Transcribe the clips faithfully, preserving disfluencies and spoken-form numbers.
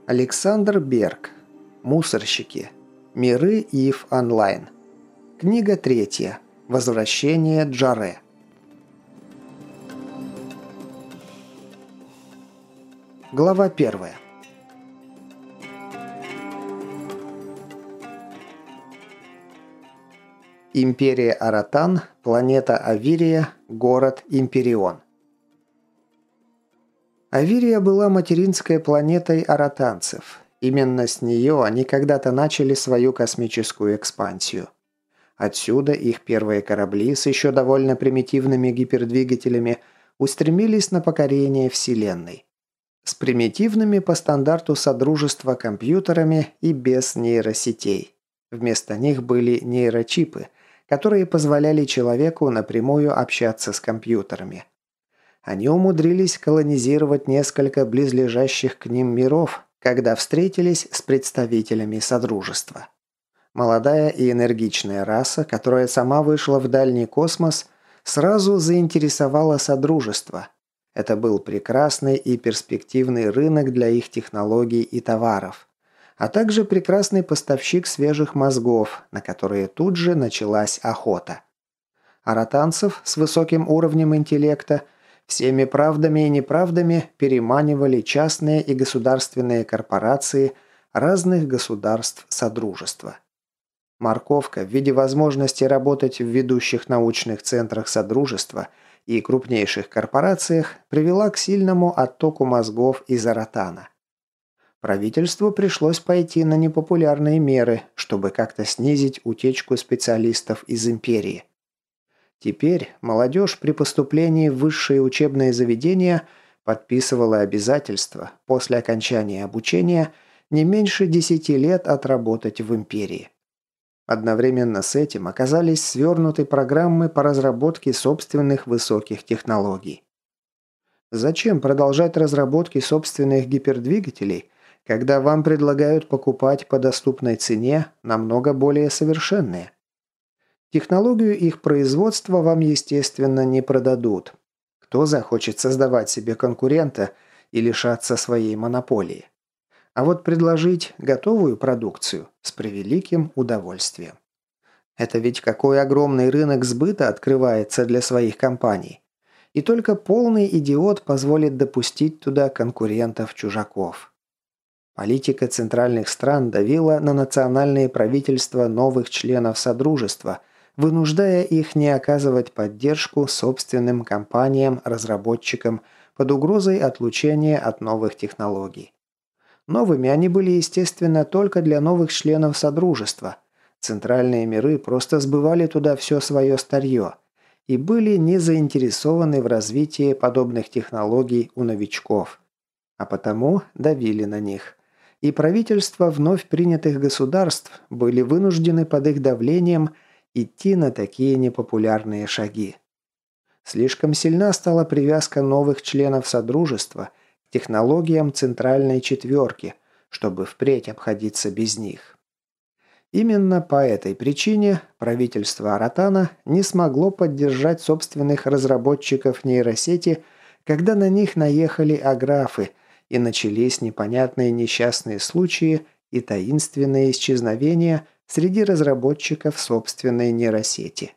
Александр Берг. Мусорщики. Миры ИФ онлайн. Книга третья. Возвращение Джаре. Глава первая. Империя Аратан, планета Авирия, город Империон. Авирия была материнской планетой аратанцев. Именно с нее они когда-то начали свою космическую экспансию. Отсюда их первые корабли с еще довольно примитивными гипердвигателями устремились на покорение Вселенной. С примитивными по стандарту Содружества компьютерами и без нейросетей. Вместо них были нейрочипы, которые позволяли человеку напрямую общаться с компьютерами. Они умудрились колонизировать несколько близлежащих к ним миров, когда встретились с представителями Содружества. Молодая и энергичная раса, которая сама вышла в дальний космос, сразу заинтересовала Содружество. Это был прекрасный и перспективный рынок для их технологий и товаров, а также прекрасный поставщик свежих мозгов, на которые тут же началась охота. Аратанцев с высоким уровнем интеллекта всеми правдами и неправдами переманивали частные и государственные корпорации разных государств Содружества. Морковка в виде возможности работать в ведущих научных центрах Содружества и крупнейших корпорациях привела к сильному оттоку мозгов из Аратана. Правительству пришлось пойти на непопулярные меры, чтобы как-то снизить утечку специалистов из империи. Теперь молодежь при поступлении в высшие учебные заведения подписывала обязательство после окончания обучения не меньше десяти лет отработать в империи. Одновременно с этим оказались свернуты программы по разработке собственных высоких технологий. Зачем продолжать разработки собственных гипердвигателей, когда вам предлагают покупать по доступной цене намного более совершенные? Технологию их производства вам, естественно, не продадут. Кто захочет создавать себе конкурента и лишаться своей монополии? А вот предложить готовую продукцию с превеликим удовольствием. Это ведь какой огромный рынок сбыта открывается для своих компаний. И только полный идиот позволит допустить туда конкурентов-чужаков. Политика центральных стран давила на национальные правительства новых членов Содружества, вынуждая их не оказывать поддержку собственным компаниям-разработчикам под угрозой отлучения от новых технологий. Новыми они были, естественно, только для новых членов Содружества. Центральные миры просто сбывали туда все свое старье и были не заинтересованы в развитии подобных технологий у новичков, а потому давили на них. И правительства вновь принятых государств были вынуждены под их давлением идти на такие непопулярные шаги. Слишком сильна стала привязка новых членов Содружества к технологиям Центральной Четверки, чтобы впредь обходиться без них. Именно по этой причине правительство Аратана не смогло поддержать собственных разработчиков нейросети, когда на них наехали аграфы и начались непонятные несчастные случаи и таинственные исчезновения среди разработчиков собственной нейросети.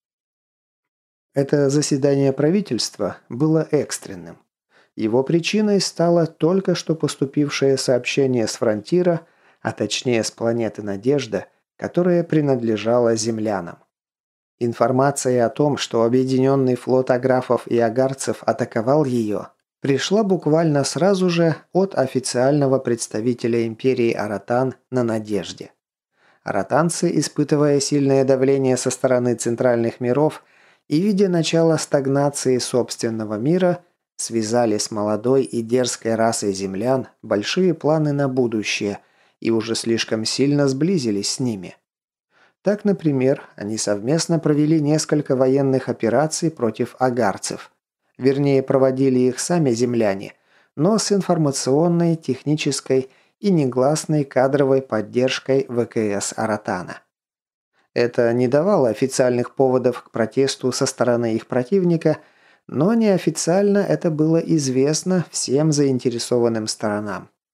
Это заседание правительства было экстренным. Его причиной стало только что поступившее сообщение с фронтира, а точнее с планеты Надежда, которая принадлежала землянам. Информация о том, что объединенный флот аграфов и агарцев атаковал ее, пришла буквально сразу же от официального представителя империи Аратан на Надежде. Аратанцы, испытывая сильное давление со стороны центральных миров и видя начало стагнации собственного мира, связали с молодой и дерзкой расой землян большие планы на будущее и уже слишком сильно сблизились с ними. Так, например, они совместно провели несколько военных операций против агарцев. Вернее, проводили их сами земляне, но с информационной, технической и негласной кадровой поддержкой ВКС Аратана. Это не давало официальных поводов к протесту со стороны их противника, но неофициально это было известно всем заинтересованным сторонам.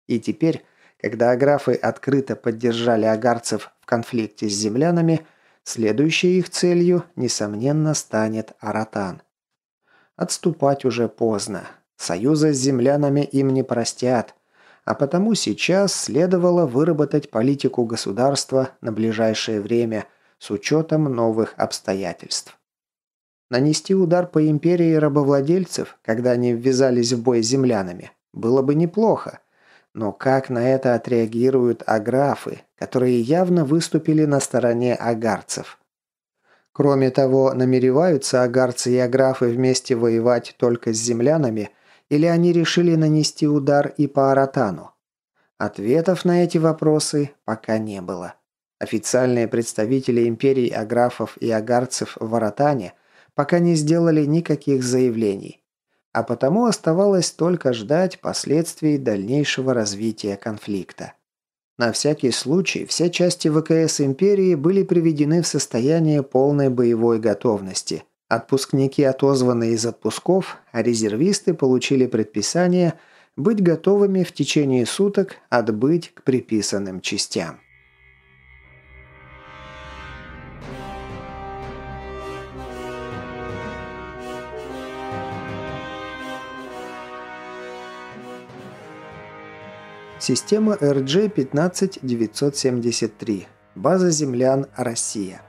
И теперь, когда аграфы открыто поддержали агарцев в конфликте с землянами, следующей их целью, несомненно, станет Аратан. Отступать уже поздно. Союза с землянами им не простят, а потому сейчас следовало выработать политику государства на ближайшее время с учетом новых обстоятельств. Нанести удар по империи рабовладельцев, когда они ввязались в бой с землянами, было бы неплохо, но как на это отреагируют аграфы, которые явно выступили на стороне агарцев? Кроме того, намереваются агарцы и аграфы вместе воевать только с землянами, или они решили нанести удар и по Аратану? Ответов на эти вопросы пока не было. Официальные представители империй аграфов и агарцев в Аратане пока не сделали никаких заявлений, а потому оставалось только ждать последствий дальнейшего развития конфликта. На всякий случай все части ВКС империи были приведены в состояние полной боевой готовности. Отпускники отозваны из отпусков, а резервисты получили предписание быть готовыми в течение суток отбыть к приписанным частям. Система эр джей пятнадцать девятьсот семьдесят три. База землян «Россия».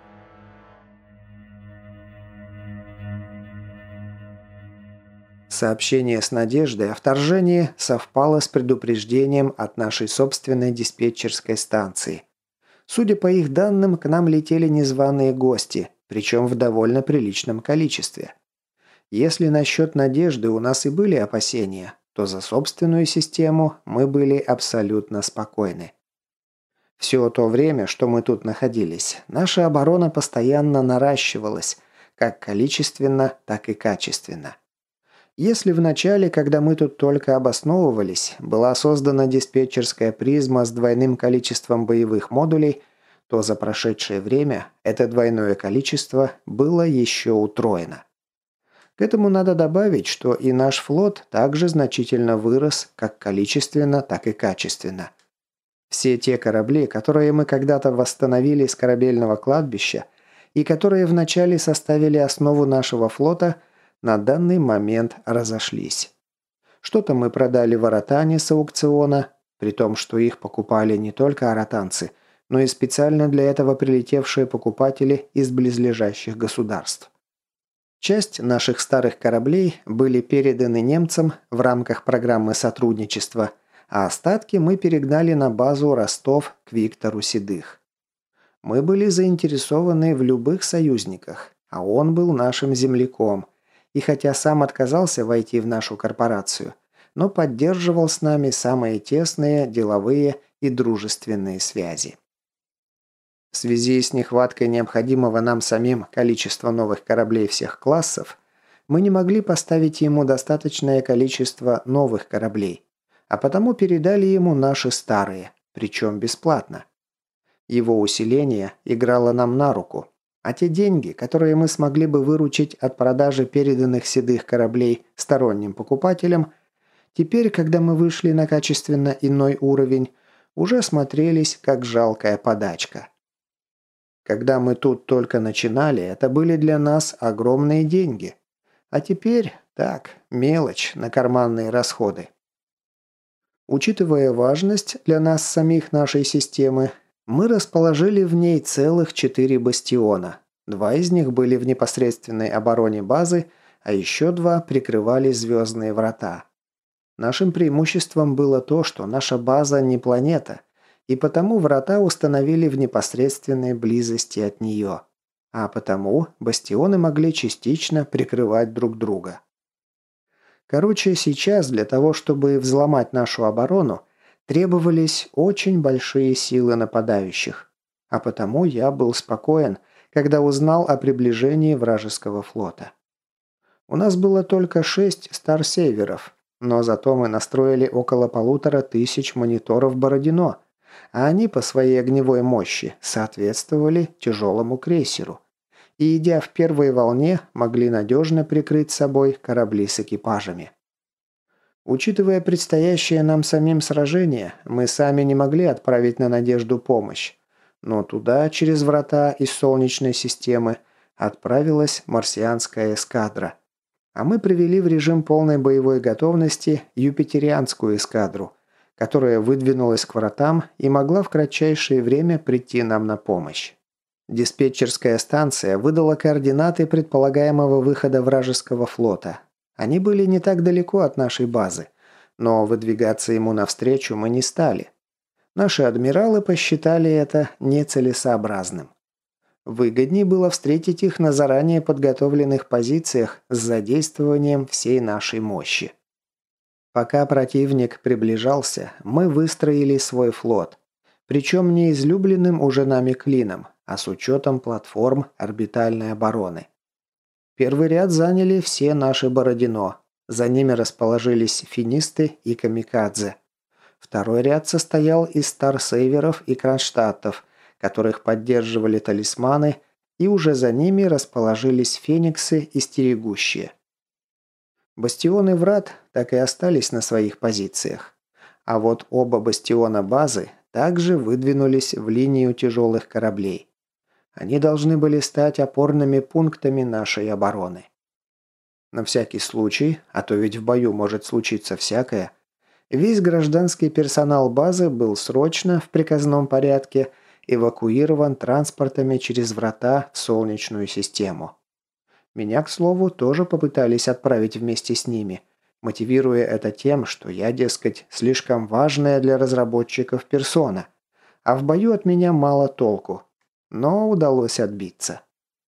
Сообщение с надеждой о вторжении совпало с предупреждением от нашей собственной диспетчерской станции. Судя по их данным, к нам летели незваные гости, причем в довольно приличном количестве. Если насчет надежды у нас и были опасения, то за собственную систему мы были абсолютно спокойны. Все то время, что мы тут находились, наша оборона постоянно наращивалась, как количественно, так и качественно. Если в начале, когда мы тут только обосновывались, была создана диспетчерская призма с двойным количеством боевых модулей, то за прошедшее время это двойное количество было еще утроено. К этому надо добавить, что и наш флот также значительно вырос как количественно, так и качественно. Все те корабли, которые мы когда-то восстановили с корабельного кладбища и которые вначале составили основу нашего флота, на данный момент разошлись. Что-то мы продали в Аратане с аукциона, при том, что их покупали не только аратанцы, но и специально для этого прилетевшие покупатели из близлежащих государств. Часть наших старых кораблей были переданы немцам в рамках программы сотрудничества, а остатки мы перегнали на базу Ростов к Виктору Седых. Мы были заинтересованы в любых союзниках, а он был нашим земляком, и хотя сам отказался войти в нашу корпорацию, но поддерживал с нами самые тесные деловые и дружественные связи. В связи с нехваткой необходимого нам самим количества новых кораблей всех классов, мы не могли поставить ему достаточное количество новых кораблей, а потому передали ему наши старые, причем бесплатно. Его усиление играло нам на руку, а те деньги, которые мы смогли бы выручить от продажи переданных седых кораблей сторонним покупателям, теперь, когда мы вышли на качественно иной уровень, уже смотрелись как жалкая подачка. Когда мы тут только начинали, это были для нас огромные деньги. А теперь, так, мелочь на карманные расходы. Учитывая важность для нас самих нашей системы, мы расположили в ней целых четыре бастиона. Два из них были в непосредственной обороне базы, а еще два прикрывали звездные врата. Нашим преимуществом было то, что наша база не планета, и потому врата установили в непосредственной близости от нее, а потому бастионы могли частично прикрывать друг друга. Короче, сейчас для того, чтобы взломать нашу оборону, требовались очень большие силы нападающих, а потому я был спокоен, когда узнал о приближении вражеского флота. У нас было только шесть старсейверов, но зато мы настроили около полутора тысяч мониторов Бородино, а они по своей огневой мощи соответствовали тяжелому крейсеру и, идя в первой волне, могли надежно прикрыть собой корабли с экипажами. Учитывая предстоящее нам самим сражение, мы сами не могли отправить на Надежду помощь. Но туда, через врата из Солнечной системы, отправилась марсианская эскадра. А мы привели в режим полной боевой готовности юпитерианскую эскадру, которая выдвинулась к вратам и могла в кратчайшее время прийти нам на помощь. Диспетчерская станция выдала координаты предполагаемого выхода вражеского флота. Они были не так далеко от нашей базы, но выдвигаться ему навстречу мы не стали. Наши адмиралы посчитали это нецелесообразным. Выгоднее было встретить их на заранее подготовленных позициях с задействованием всей нашей мощи. Пока противник приближался, мы выстроили свой флот. Причем не излюбленным уже нами клином, а с учетом платформ орбитальной обороны. Первый ряд заняли все наши Бородино. За ними расположились финисты и камикадзе. Второй ряд состоял из старсейверов и кронштадтов, которых поддерживали талисманы, и уже за ними расположились фениксы и стерегущие. Бастионы врат так и остались на своих позициях. А вот оба бастиона базы также выдвинулись в линию тяжелых кораблей. Они должны были стать опорными пунктами нашей обороны. На всякий случай, а то ведь в бою может случиться всякое, весь гражданский персонал базы был срочно, в приказном порядке, эвакуирован транспортами через врата в Солнечную систему. Меня, к слову, тоже попытались отправить вместе с ними, мотивируя это тем, что я, дескать, слишком важная для разработчиков персона, а в бою от меня мало толку. Но удалось отбиться.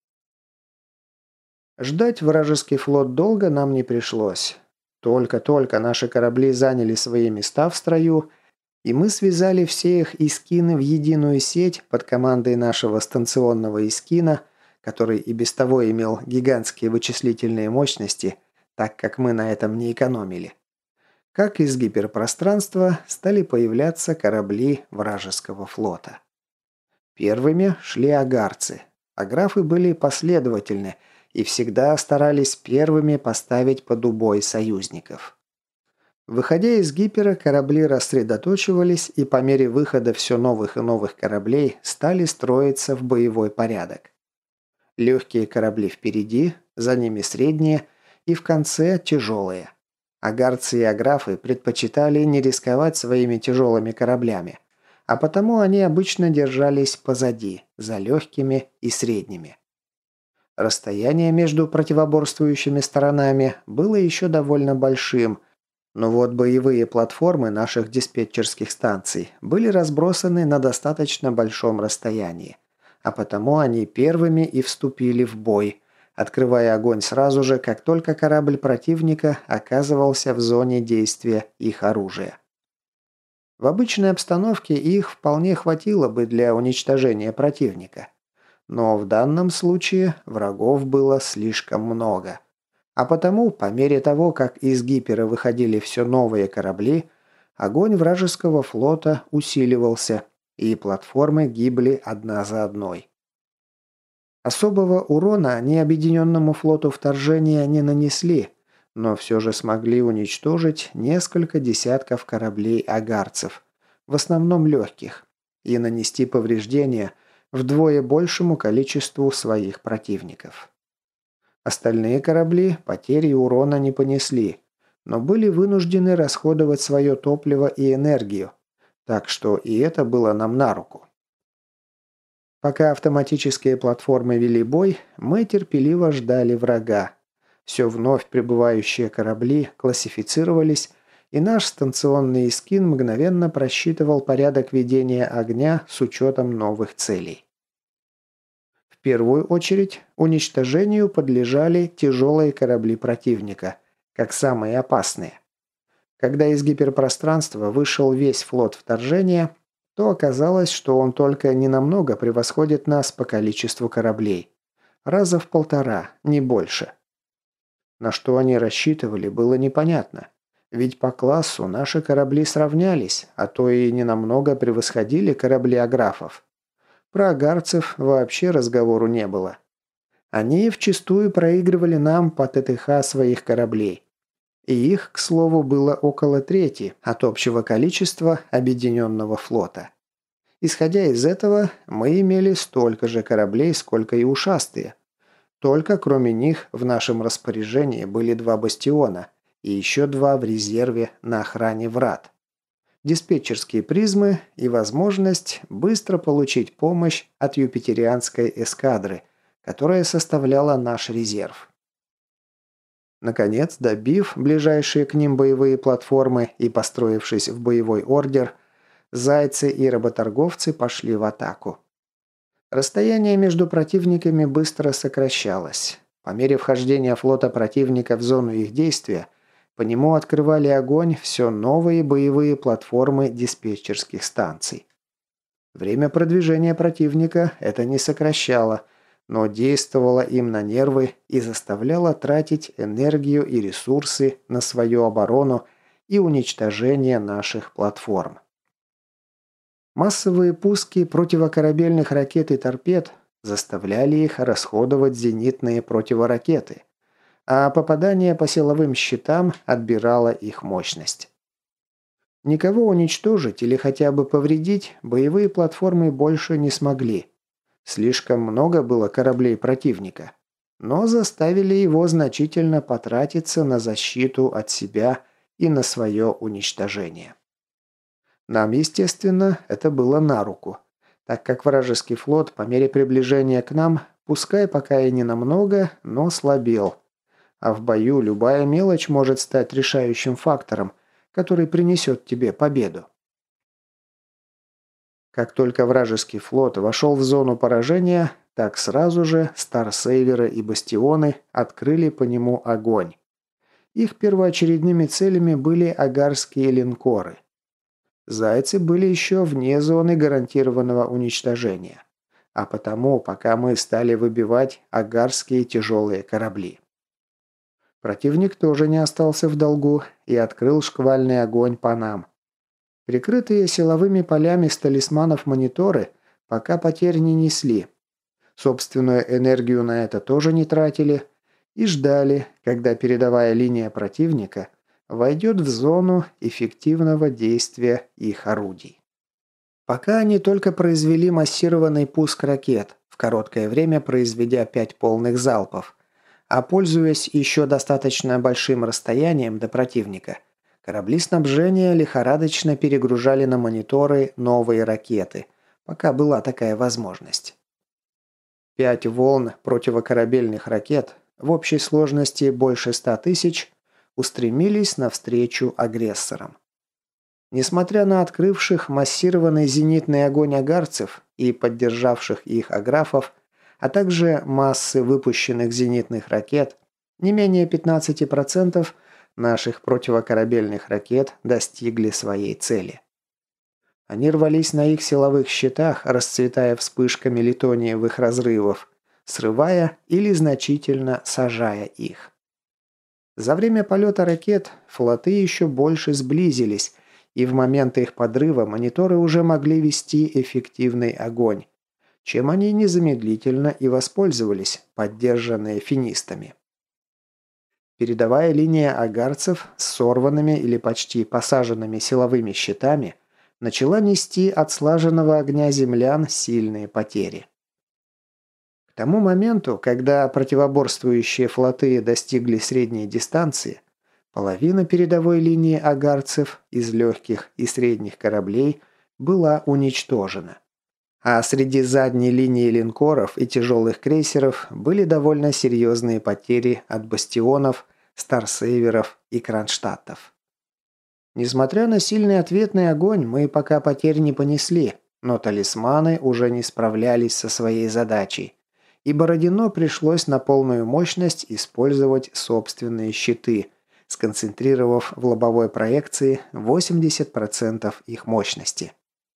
Ждать вражеский флот долго нам не пришлось. Только-только наши корабли заняли свои места в строю, и мы связали все их искины в единую сеть под командой нашего станционного искина, который и без того имел гигантские вычислительные мощности, так как мы на этом не экономили. Как из гиперпространства стали появляться корабли вражеского флота. Первыми шли агарцы. Аграфы были последовательны и всегда старались первыми поставить под убой союзников. Выходя из гипера, корабли рассредоточивались и по мере выхода все новых и новых кораблей стали строиться в боевой порядок. Легкие корабли впереди, за ними средние и в конце тяжелые. Агарцы и аграфы предпочитали не рисковать своими тяжелыми кораблями, а потому они обычно держались позади, за легкими и средними. Расстояние между противоборствующими сторонами было еще довольно большим, но вот боевые платформы наших диспетчерских станций были разбросаны на достаточно большом расстоянии, а потому они первыми и вступили в бой, открывая огонь сразу же, как только корабль противника оказывался в зоне действия их оружия. В обычной обстановке их вполне хватило бы для уничтожения противника. Но в данном случае врагов было слишком много. А потому, по мере того, как из гипера выходили все новые корабли, огонь вражеского флота усиливался, и платформы гибли одна за одной. Особого урона они объединенному флоту вторжения не нанесли, но все же смогли уничтожить несколько десятков кораблей агарцев, в основном легких, и нанести повреждения вдвое большему количеству своих противников. Остальные корабли потери и урона не понесли, но были вынуждены расходовать свое топливо и энергию, так что и это было нам на руку. Пока автоматические платформы вели бой, мы терпеливо ждали врага. Все вновь прибывающие корабли классифицировались, и наш станционный эскин мгновенно просчитывал порядок ведения огня с учетом новых целей. В первую очередь уничтожению подлежали тяжелые корабли противника, как самые опасные. Когда из гиперпространства вышел весь флот вторжения, то оказалось, что он только ненамного превосходит нас по количеству кораблей. Раза в полтора, не больше. На что они рассчитывали, было непонятно. Ведь по классу наши корабли сравнялись, а то и ненамного превосходили корабли аграфов. Про агарцев вообще разговору не было. Они вчистую проигрывали нам по ТТХ своих кораблей. И их, к слову, было около трети от общего количества объединенного флота. Исходя из этого, мы имели столько же кораблей, сколько и ушастые. Только кроме них в нашем распоряжении были два бастиона и еще два в резерве на охране врат. Диспетчерские призмы и возможность быстро получить помощь от юпитерианской эскадры, которая составляла наш резерв. Наконец, добив ближайшие к ним боевые платформы и построившись в боевой ордер, зайцы и работорговцы пошли в атаку. Расстояние между противниками быстро сокращалось. По мере вхождения флота противника в зону их действия, по нему открывали огонь все новые боевые платформы диспетчерских станций. Время продвижения противника это не сокращало, но действовало им на нервы и заставляло тратить энергию и ресурсы на свою оборону и уничтожение наших платформ. Массовые пуски противокорабельных ракет и торпед заставляли их расходовать зенитные противоракеты, а попадание по силовым щитам отбирало их мощность. Никого уничтожить или хотя бы повредить боевые платформы больше не смогли. Слишком много было кораблей противника, но заставили его значительно потратиться на защиту от себя и на свое уничтожение. Нам, естественно, это было на руку, так как вражеский флот по мере приближения к нам, пускай пока и не намного, но слабел. А в бою любая мелочь может стать решающим фактором, который принесет тебе победу. Как только вражеский флот вошел в зону поражения, так сразу же старсейверы и бастионы открыли по нему огонь. Их первоочередными целями были агарские линкоры. Зайцы были еще вне зоны гарантированного уничтожения, а потому пока мы стали выбивать агарские тяжелые корабли. Противник тоже не остался в долгу и открыл шквальный огонь по нам. Прикрытые силовыми полями с талисманов мониторы пока потерь не несли. Собственную энергию на это тоже не тратили и ждали, когда передовая линия противника войдет в зону эффективного действия их орудий. Пока они только произвели массированный пуск ракет, в короткое время произведя пять полных залпов, а пользуясь еще достаточно большим расстоянием до противника, корабли снабжения лихорадочно перегружали на мониторы новые ракеты, пока была такая возможность. Пять волн противокорабельных ракет, в общей сложности больше ста тысяч, устремились навстречу агрессорам. Несмотря на открывших массированный зенитный огонь агарцев и поддержавших их аграфов, а также массы выпущенных зенитных ракет, не менее пятнадцати процентов наших противокорабельных ракет достигли своей цели. Они рвались на их силовых щитах, расцветая вспышками литониевых разрывов, срывая или значительно сажая их. За время полета ракет флоты еще больше сблизились, и в моменты их подрыва мониторы уже могли вести эффективный огонь, чем они незамедлительно и воспользовались, поддержанные финистами. Передовая линия агарцев с сорванными или почти посаженными силовыми щитами начала нести от слаженного огня землян сильные потери. К тому моменту, когда противоборствующие флоты достигли средней дистанции, половина передовой линии агарцев из легких и средних кораблей была уничтожена. А среди задней линии линкоров и тяжелых крейсеров были довольно серьезные потери от бастионов, старсейверов и кронштадтов. Несмотря на сильный ответный огонь, мы пока потерь не понесли, но талисманы уже не справлялись со своей задачей, и Бородино пришлось на полную мощность использовать собственные щиты, сконцентрировав в лобовой проекции восемьдесят процентов их мощности.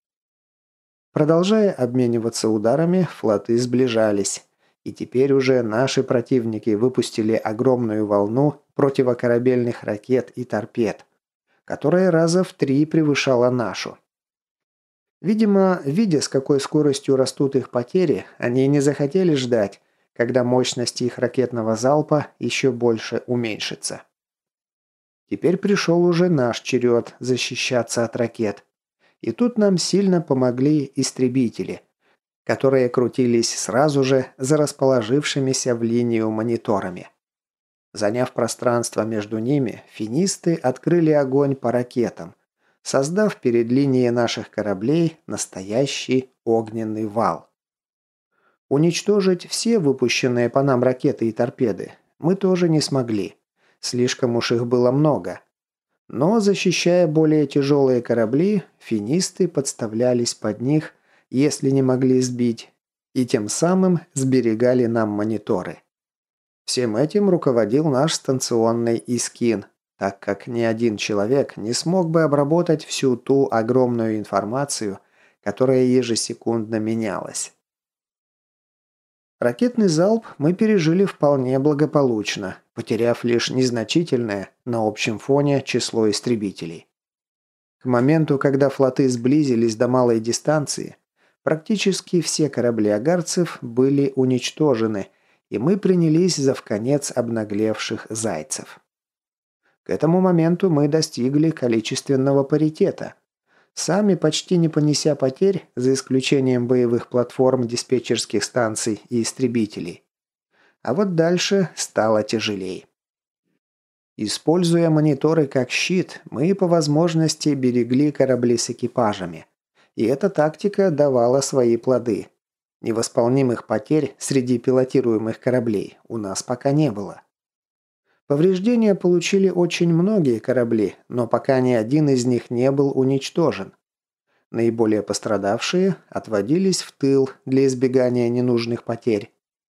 Продолжая обмениваться ударами, флоты сближались, и теперь уже наши противники выпустили огромную волну противокорабельных ракет и торпед, которая раза в три превышала нашу. Видимо, видя, с какой скоростью растут их потери, они не захотели ждать, когда мощность их ракетного залпа еще больше уменьшится. Теперь пришел уже наш черед защищаться от ракет. И тут нам сильно помогли истребители, которые крутились сразу же за расположившимися в линию мониторами. Заняв пространство между ними, финисты открыли огонь по ракетам, создав перед линией наших кораблей настоящий огненный вал. Уничтожить все выпущенные по нам ракеты и торпеды мы тоже не смогли. Слишком уж их было много. Но, защищая более тяжелые корабли, финисты подставлялись под них, если не могли сбить, и тем самым сберегали нам мониторы. Всем этим руководил наш станционный Искин, так как ни один человек не смог бы обработать всю ту огромную информацию, которая ежесекундно менялась. Ракетный залп мы пережили вполне благополучно, потеряв лишь незначительное на общем фоне число истребителей. К моменту, когда флоты сблизились до малой дистанции, практически все корабли агарцев были уничтожены, и мы принялись за вконец обнаглевших зайцев. К этому моменту мы достигли количественного паритета. Сами почти не понеся потерь, за исключением боевых платформ, диспетчерских станций и истребителей. А вот дальше стало тяжелей. Используя мониторы как щит, мы по возможности берегли корабли с экипажами. И эта тактика давала свои плоды. Невосполнимых потерь среди пилотируемых кораблей у нас пока не было. Повреждения получили очень многие корабли, но пока ни один из них не был уничтожен. Наиболее пострадавшие отводились в тыл для избегания ненужных потерь.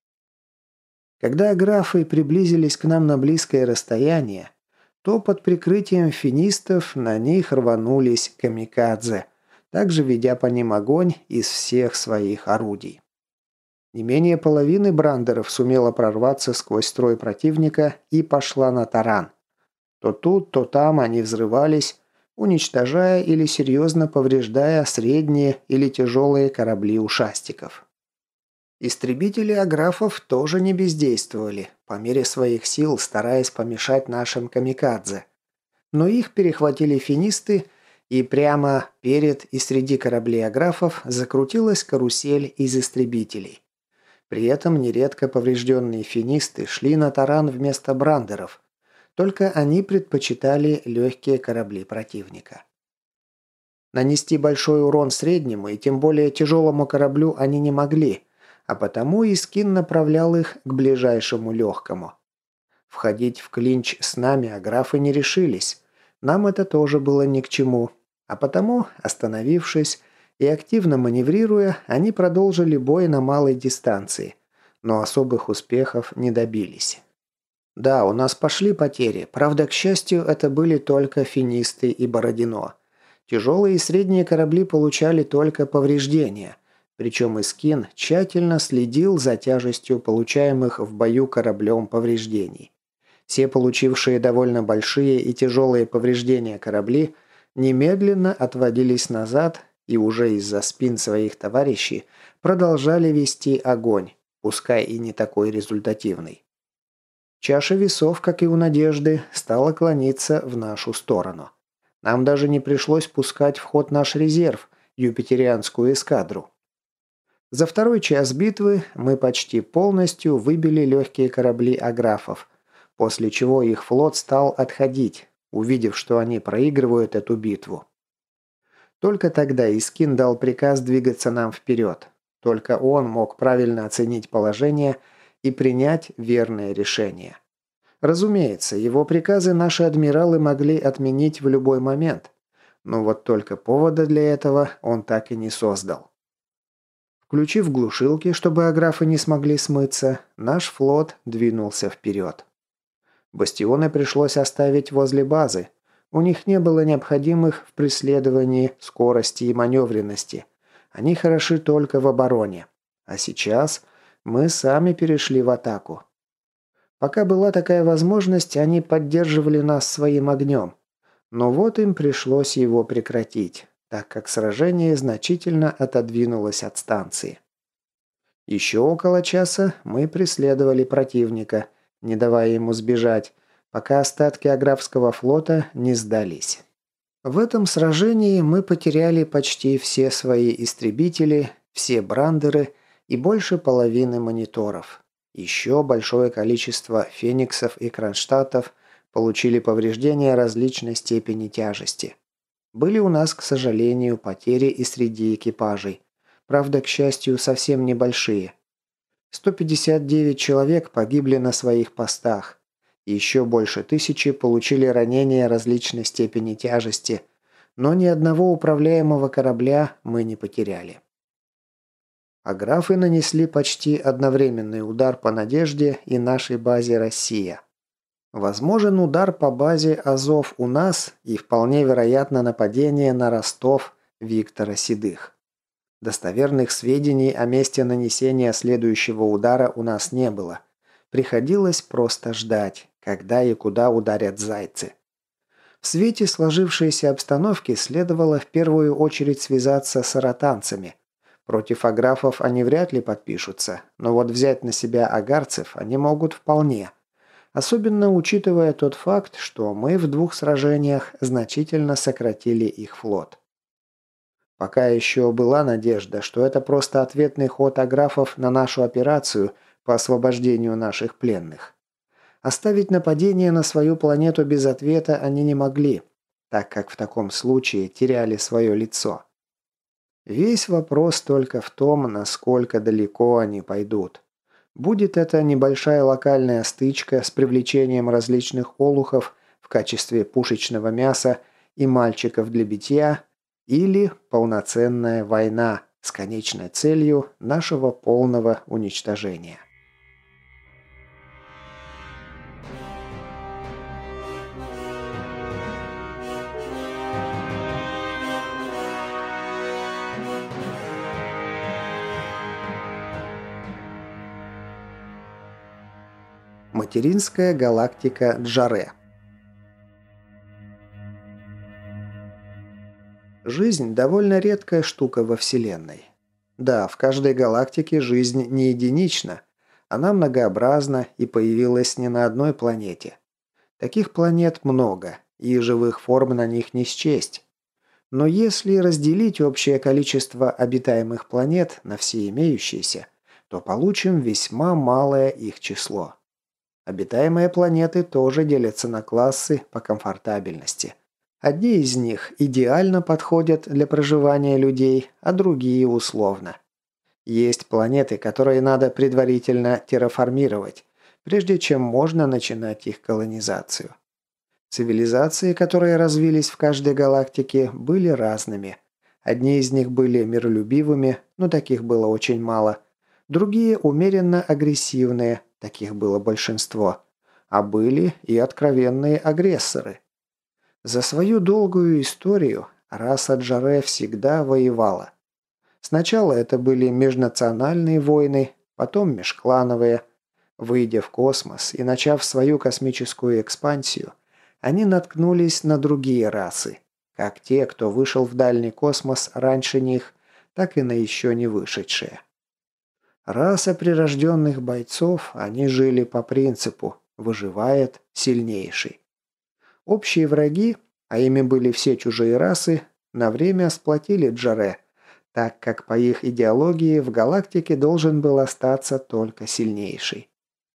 Когда графы приблизились к нам на близкое расстояние, то под прикрытием финистов на них рванулись камикадзе, также ведя по ним огонь из всех своих орудий. Не менее половины брандеров сумела прорваться сквозь строй противника и пошла на таран. То тут, то там они взрывались, уничтожая или серьезно повреждая средние или тяжелые корабли ушастиков. Истребители аграфов тоже не бездействовали, по мере своих сил стараясь помешать нашим камикадзе. Но их перехватили финисты, и прямо перед и среди кораблей аграфов закрутилась карусель из истребителей. При этом нередко поврежденные финисты шли на таран вместо брандеров, только они предпочитали легкие корабли противника. Нанести большой урон среднему и тем более тяжелому кораблю они не могли, а потому Искин направлял их к ближайшему легкому. Входить в клинч с нами аграфы не решились, нам это тоже было ни к чему, а потому, остановившись, и активно маневрируя, они продолжили бой на малой дистанции, но особых успехов не добились. Да, у нас пошли потери, правда, к счастью, это были только финисты и Бородино. Тяжелые и средние корабли получали только повреждения, причем Искин тщательно следил за тяжестью получаемых в бою кораблем повреждений. Все получившие довольно большие и тяжелые повреждения корабли немедленно отводились назад и уже из-за спин своих товарищей продолжали вести огонь, пускай и не такой результативный. Чаша весов, как и у Надежды, стала клониться в нашу сторону. Нам даже не пришлось пускать в ход наш резерв, юпитерианскую эскадру. За второй час битвы мы почти полностью выбили легкие корабли аграфов, после чего их флот стал отходить, увидев, что они проигрывают эту битву. Только тогда Искин дал приказ двигаться нам вперед. Только он мог правильно оценить положение и принять верное решение. Разумеется, его приказы наши адмиралы могли отменить в любой момент, но вот только повода для этого он так и не создал. Включив глушилки, чтобы аграфы не смогли смыться, наш флот двинулся вперед. Бастионы пришлось оставить возле базы. У них не было необходимых в преследовании скорости и маневренности. Они хороши только в обороне. А сейчас мы сами перешли в атаку. Пока была такая возможность, они поддерживали нас своим огнем. Но вот им пришлось его прекратить, так как сражение значительно отодвинулось от станции. Еще около часа мы преследовали противника, не давая ему сбежать, пока остатки Аграфского флота не сдались. В этом сражении мы потеряли почти все свои истребители, все брандеры и больше половины мониторов. Еще большое количество фениксов и кронштадтов получили повреждения различной степени тяжести. Были у нас, к сожалению, потери и среди экипажей. Правда, к счастью, совсем небольшие. сто пятьдесят девять человек погибли на своих постах. Еще больше тысячи получили ранения различной степени тяжести, но ни одного управляемого корабля мы не потеряли. Аграфы нанесли почти одновременный удар по «Надежде» и нашей базе «Россия». Возможен удар по базе «Азов» у нас и вполне вероятно нападение на Ростов Виктора Седых. Достоверных сведений о месте нанесения следующего удара у нас не было. Приходилось просто ждать, когда и куда ударят зайцы. В свете сложившейся обстановки следовало в первую очередь связаться с аратанцами. Против аграфов они вряд ли подпишутся, но вот взять на себя агарцев они могут вполне. Особенно учитывая тот факт, что мы в двух сражениях значительно сократили их флот. Пока еще была надежда, что это просто ответный ход аграфов на нашу операцию по освобождению наших пленных. Оставить нападение на свою планету без ответа они не могли, так как в таком случае теряли свое лицо. Весь вопрос только в том, насколько далеко они пойдут. Будет это небольшая локальная стычка с привлечением различных олухов в качестве пушечного мяса и мальчиков для битья, или полноценная война с конечной целью нашего полного уничтожения. Материнская галактика Джаре. Жизнь – довольно редкая штука во Вселенной. Да, в каждой галактике жизнь не единична. Она многообразна и появилась не на одной планете. Таких планет много, и живых форм на них не счесть. Но если разделить общее количество обитаемых планет на все имеющиеся, то получим весьма малое их число. Обитаемые планеты тоже делятся на классы по комфортабельности. Одни из них идеально подходят для проживания людей, а другие условно. Есть планеты, которые надо предварительно терраформировать, прежде чем можно начинать их колонизацию. Цивилизации, которые развились в каждой галактике, были разными. Одни из них были миролюбивыми, но таких было очень мало. Другие умеренно агрессивные, таких было большинство. А были и откровенные агрессоры. За свою долгую историю раса Джаре всегда воевала. Сначала это были межнациональные войны, потом межклановые. Выйдя в космос и начав свою космическую экспансию, они наткнулись на другие расы, как те, кто вышел в дальний космос раньше них, так и на еще не вышедшие. Раса прирожденных бойцов, они жили по принципу «выживает сильнейший». Общие враги, а ими были все чужие расы, на время сплотили Джаре, так как по их идеологии в галактике должен был остаться только сильнейший.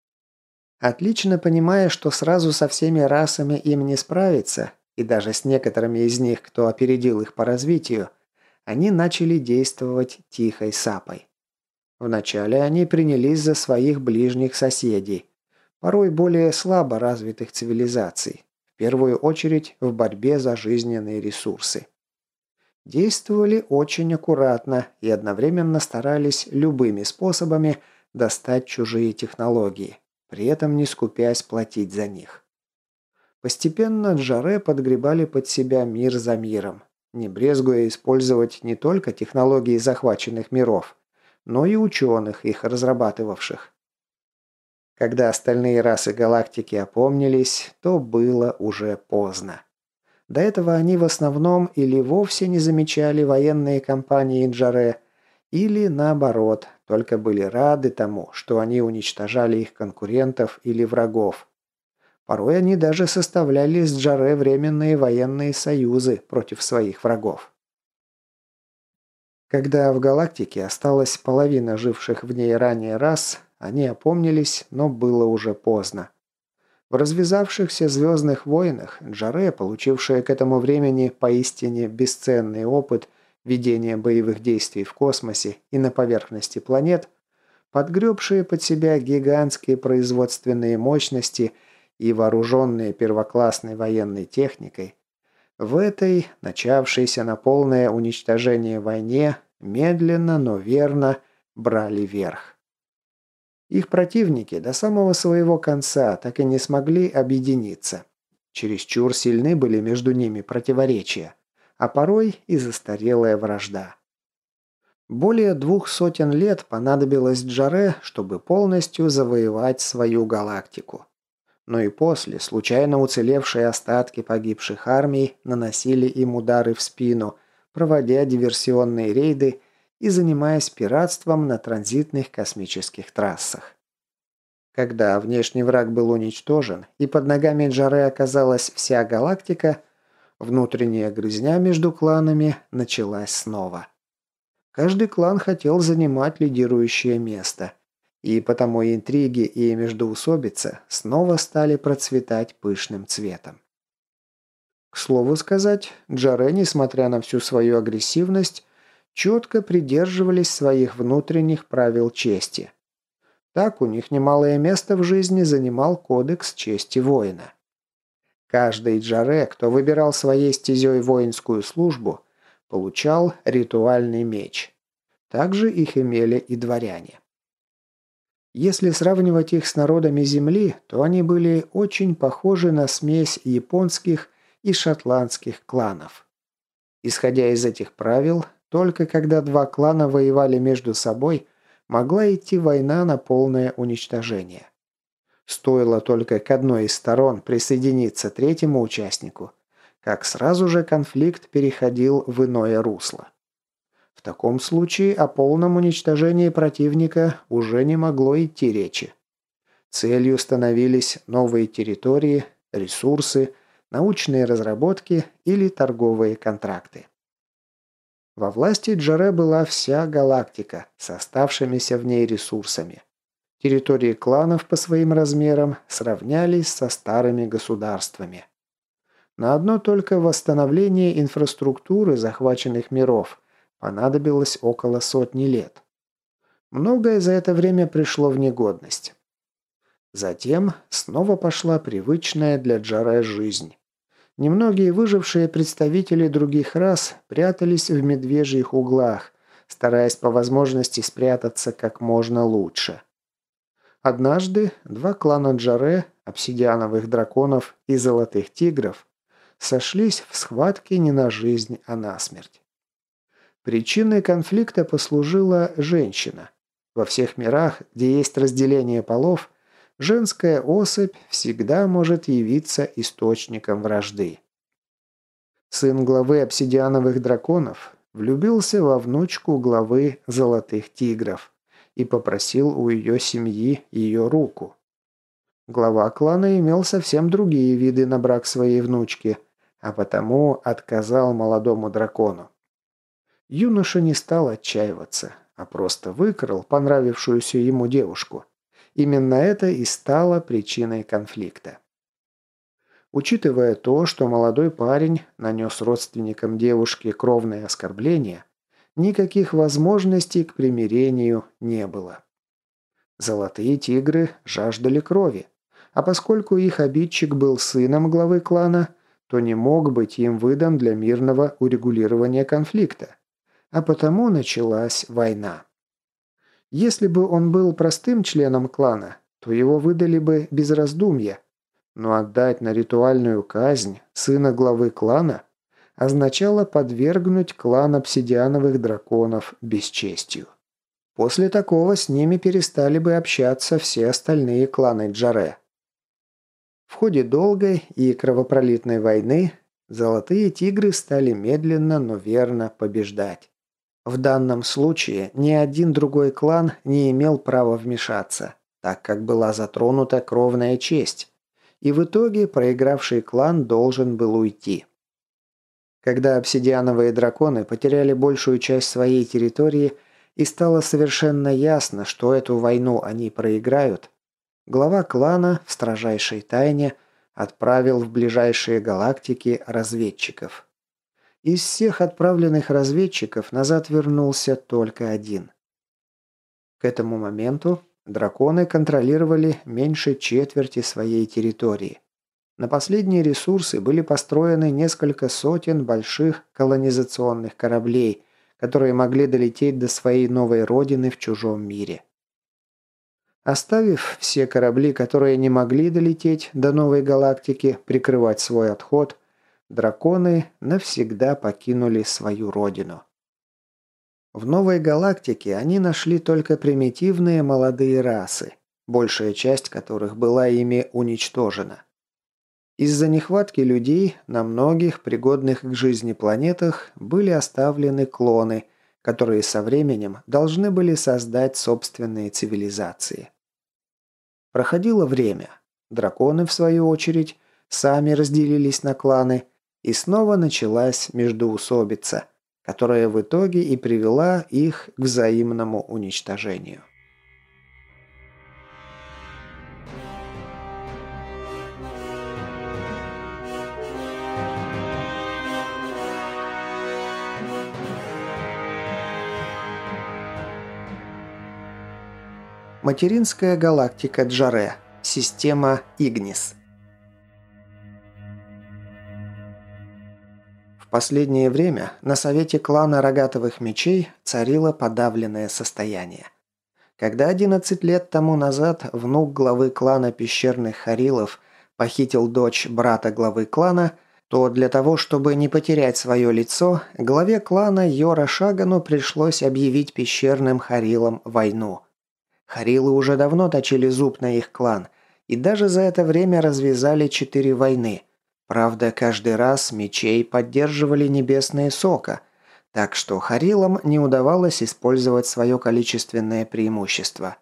Отлично понимая, что сразу со всеми расами им не справиться, и даже с некоторыми из них, кто опередил их по развитию, они начали действовать тихой сапой. Вначале они принялись за своих ближних соседей, порой более слабо развитых цивилизаций, в первую очередь в борьбе за жизненные ресурсы. Действовали очень аккуратно и одновременно старались любыми способами достать чужие технологии, при этом не скупясь платить за них. Постепенно Джаре подгребали под себя мир за миром, не брезгуя использовать не только технологии захваченных миров, но и ученых, их разрабатывавших. Когда остальные расы галактики опомнились, то было уже поздно. До этого они в основном или вовсе не замечали военные кампании Джаре, или наоборот, только были рады тому, что они уничтожали их конкурентов или врагов. Порой они даже составляли с Джаре временные военные союзы против своих врагов. Когда в галактике осталась половина живших в ней ранее рас, они опомнились, но было уже поздно. В развязавшихся «Звездных войнах» Джаре, получившая к этому времени поистине бесценный опыт ведения боевых действий в космосе и на поверхности планет, подгребшие под себя гигантские производственные мощности и вооруженные первоклассной военной техникой, в этой, начавшейся на полное уничтожение войне, медленно, но верно брали верх. Их противники до самого своего конца так и не смогли объединиться. Чересчур сильны были между ними противоречия, а порой и застарелая вражда. Более двух сотен лет понадобилось Джаре, чтобы полностью завоевать свою галактику. Но и после случайно уцелевшие остатки погибших армий наносили им удары в спину, проводя диверсионные рейды и занимаясь пиратством на транзитных космических трассах. Когда внешний враг был уничтожен и под ногами Джаре оказалась вся галактика, внутренняя грызня между кланами началась снова. Каждый клан хотел занимать лидирующее место, и потому интриги и междоусобица снова стали процветать пышным цветом. К слову сказать, Джаре, несмотря на всю свою агрессивность, четко придерживались своих внутренних правил чести. Так у них немалое место в жизни занимал кодекс чести воина. Каждый Джаре, кто выбирал своей стезей воинскую службу, получал ритуальный меч. Также их имели и дворяне. Если сравнивать их с народами Земли, то они были очень похожи на смесь японских и шотландских кланов. Исходя из этих правил, только когда два клана воевали между собой, могла идти война на полное уничтожение. Стоило только к одной из сторон присоединиться третьему участнику, как сразу же конфликт переходил в иное русло. В таком случае о полном уничтожении противника уже не могло идти речи. Целью становились новые территории, ресурсы, научные разработки или торговые контракты. Во власти Джаре была вся галактика с оставшимися в ней ресурсами. Территории кланов по своим размерам сравнялись со старыми государствами. На одно только восстановление инфраструктуры захваченных миров понадобилось около сотни лет. Многое за это время пришло в негодность. Затем снова пошла привычная для Джаре жизнь. Немногие выжившие представители других рас прятались в медвежьих углах, стараясь по возможности спрятаться как можно лучше. Однажды два клана Джаре, обсидиановых драконов и золотых тигров, сошлись в схватке не на жизнь, а на смерть. Причиной конфликта послужила женщина. Во всех мирах, где есть разделение полов, женская особь всегда может явиться источником вражды. Сын главы обсидиановых драконов влюбился во внучку главы золотых тигров и попросил у ее семьи ее руку. Глава клана имел совсем другие виды на брак своей внучки, а потому отказал молодому дракону. Юноша не стал отчаиваться, а просто выкрал понравившуюся ему девушку. Именно это и стало причиной конфликта. Учитывая то, что молодой парень нанес родственникам девушки кровное оскорбление, никаких возможностей к примирению не было. Золотые тигры жаждали крови, а поскольку их обидчик был сыном главы клана, то не мог быть им выдан для мирного урегулирования конфликта. А потому началась война. Если бы он был простым членом клана, то его выдали бы без раздумья, но отдать на ритуальную казнь сына главы клана означало подвергнуть клан обсидиановых драконов бесчестию. После такого с ними перестали бы общаться все остальные кланы Джаре. В ходе долгой и кровопролитной войны золотые тигры стали медленно, но верно побеждать. В данном случае ни один другой клан не имел права вмешаться, так как была затронута кровная честь, и в итоге проигравший клан должен был уйти. Когда обсидиановые драконы потеряли большую часть своей территории и стало совершенно ясно, что эту войну они проиграют, глава клана в строжайшей тайне отправил в ближайшие галактики разведчиков. Из всех отправленных разведчиков назад вернулся только один. К этому моменту драконы контролировали меньше четверти своей территории. На последние ресурсы были построены несколько сотен больших колонизационных кораблей, которые могли долететь до своей новой родины в чужом мире. Оставив все корабли, которые не могли долететь до новой галактики, прикрывать свой отход, драконы навсегда покинули свою родину. В новой галактике они нашли только примитивные молодые расы, большая часть которых была ими уничтожена. Из-за нехватки людей на многих пригодных к жизни планетах были оставлены клоны, которые со временем должны были создать собственные цивилизации. Проходило время. Драконы, в свою очередь, сами разделились на кланы, и снова началась междоусобица, которая в итоге и привела их к взаимному уничтожению. Материнская галактика Джаре. Система Игнис. В последнее время на совете клана Рогатовых Мечей царило подавленное состояние. Когда одиннадцать лет тому назад внук главы клана Пещерных Харилов похитил дочь брата главы клана, то для того, чтобы не потерять свое лицо, главе клана Йора Шагану пришлось объявить Пещерным Харилам войну. Харилы уже давно точили зуб на их клан, и даже за это время развязали четыре войны. Правда, каждый раз мечей поддерживали небесные сока, так что Харилам не удавалось использовать свое количественное преимущество.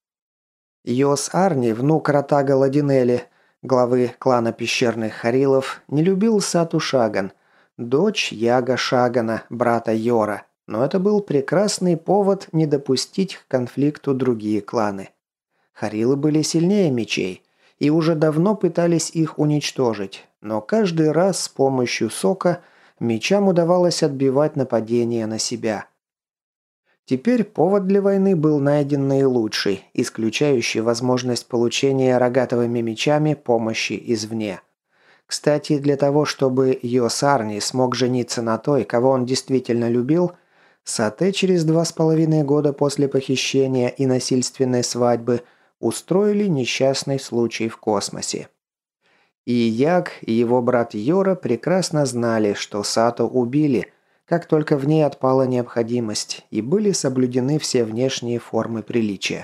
Йос Арни, внук Ратага Ладинели, главы клана Пещерных Харилов, не любил Сату Шаган, дочь Яга Шагана, брата Йора. Но это был прекрасный повод не допустить к конфликту другие кланы. Харилы были сильнее мечей и уже давно пытались их уничтожить, но каждый раз с помощью сока мечам удавалось отбивать нападения на себя. Теперь повод для войны был найден наилучший, исключающий возможность получения рогатовыми мечами помощи извне. Кстати, для того, чтобы Йос Арни смог жениться на той, кого он действительно любил, Сате через два с половиной года после похищения и насильственной свадьбы устроили несчастный случай в космосе. И Яг, и его брат Йора прекрасно знали, что Сато убили, как только в ней отпала необходимость, и были соблюдены все внешние формы приличия.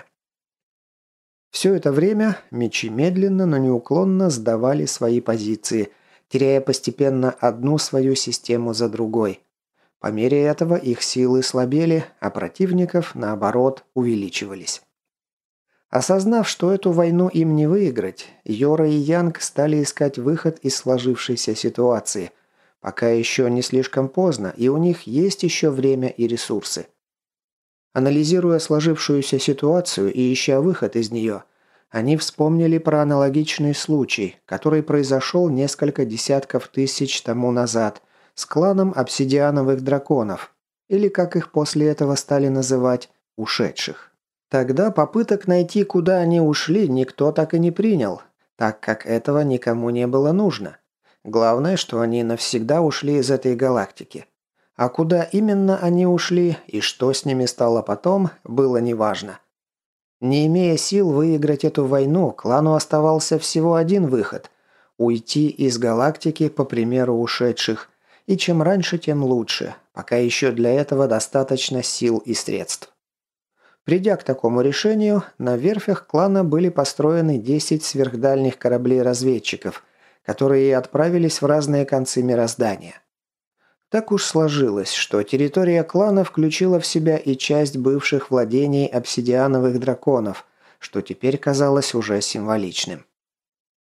Все это время мечи медленно, но неуклонно сдавали свои позиции, теряя постепенно одну свою систему за другой. По мере этого их силы слабели, а противников, наоборот, увеличивались. Осознав, что эту войну им не выиграть, Йора и Янг стали искать выход из сложившейся ситуации. Пока еще не слишком поздно, и у них есть еще время и ресурсы. Анализируя сложившуюся ситуацию и ища выход из нее, они вспомнили про аналогичный случай, который произошел несколько десятков тысяч тому назад – с кланом обсидиановых драконов, или, как их после этого стали называть, ушедших. Тогда попыток найти, куда они ушли, никто так и не принял, так как этого никому не было нужно. Главное, что они навсегда ушли из этой галактики. А куда именно они ушли и что с ними стало потом, было неважно. Не имея сил выиграть эту войну, клану оставался всего один выход – уйти из галактики по примеру ушедших. И чем раньше, тем лучше, пока еще для этого достаточно сил и средств. Придя к такому решению, на верфях клана были построены десять сверхдальних кораблей-разведчиков, которые отправились в разные концы мироздания. Так уж сложилось, что территория клана включила в себя и часть бывших владений обсидиановых драконов, что теперь казалось уже символичным.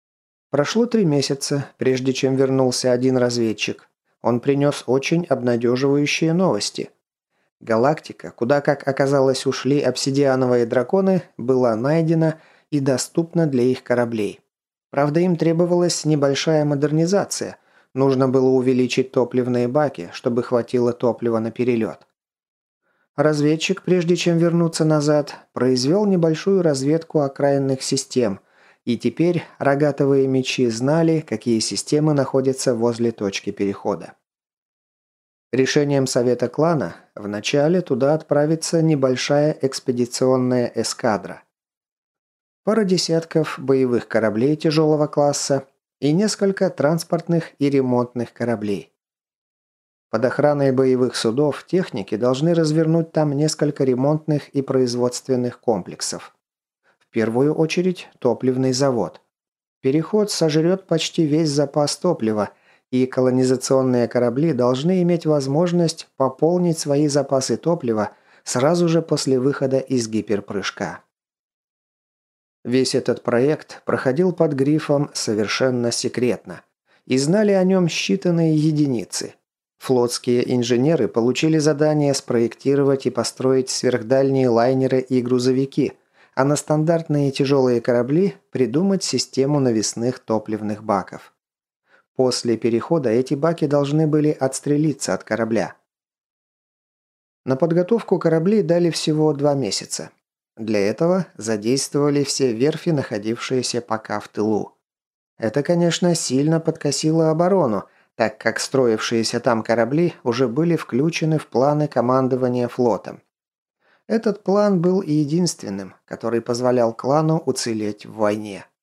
Прошло три месяца, прежде чем вернулся один разведчик. Он принес очень обнадеживающие новости. Галактика, куда, как оказалось, ушли обсидиановые драконы, была найдена и доступна для их кораблей. Правда, им требовалась небольшая модернизация. Нужно было увеличить топливные баки, чтобы хватило топлива на перелет. Разведчик, прежде чем вернуться назад, произвел небольшую разведку окраинных систем, и теперь рогатовые мечи знали, какие системы находятся возле точки перехода. Решением совета клана вначале туда отправится небольшая экспедиционная эскадра. Пара десятков боевых кораблей тяжелого класса и несколько транспортных и ремонтных кораблей. Под охраной боевых судов техники должны развернуть там несколько ремонтных и производственных комплексов. В первую очередь топливный завод. Переход сожрет почти весь запас топлива, и колонизационные корабли должны иметь возможность пополнить свои запасы топлива сразу же после выхода из гиперпрыжка. Весь этот проект проходил под грифом «совершенно секретно», и знали о нем считанные единицы. Флотские инженеры получили задание спроектировать и построить сверхдальние лайнеры и грузовики, а на стандартные тяжелые корабли придумать систему навесных топливных баков. После перехода эти баки должны были отстрелиться от корабля. На подготовку кораблей дали всего два месяца. Для этого задействовали все верфи, находившиеся пока в тылу. Это, конечно, сильно подкосило оборону, так как строившиеся там корабли уже были включены в планы командования флотом. Этот план был единственным, который позволял клану уцелеть в войне.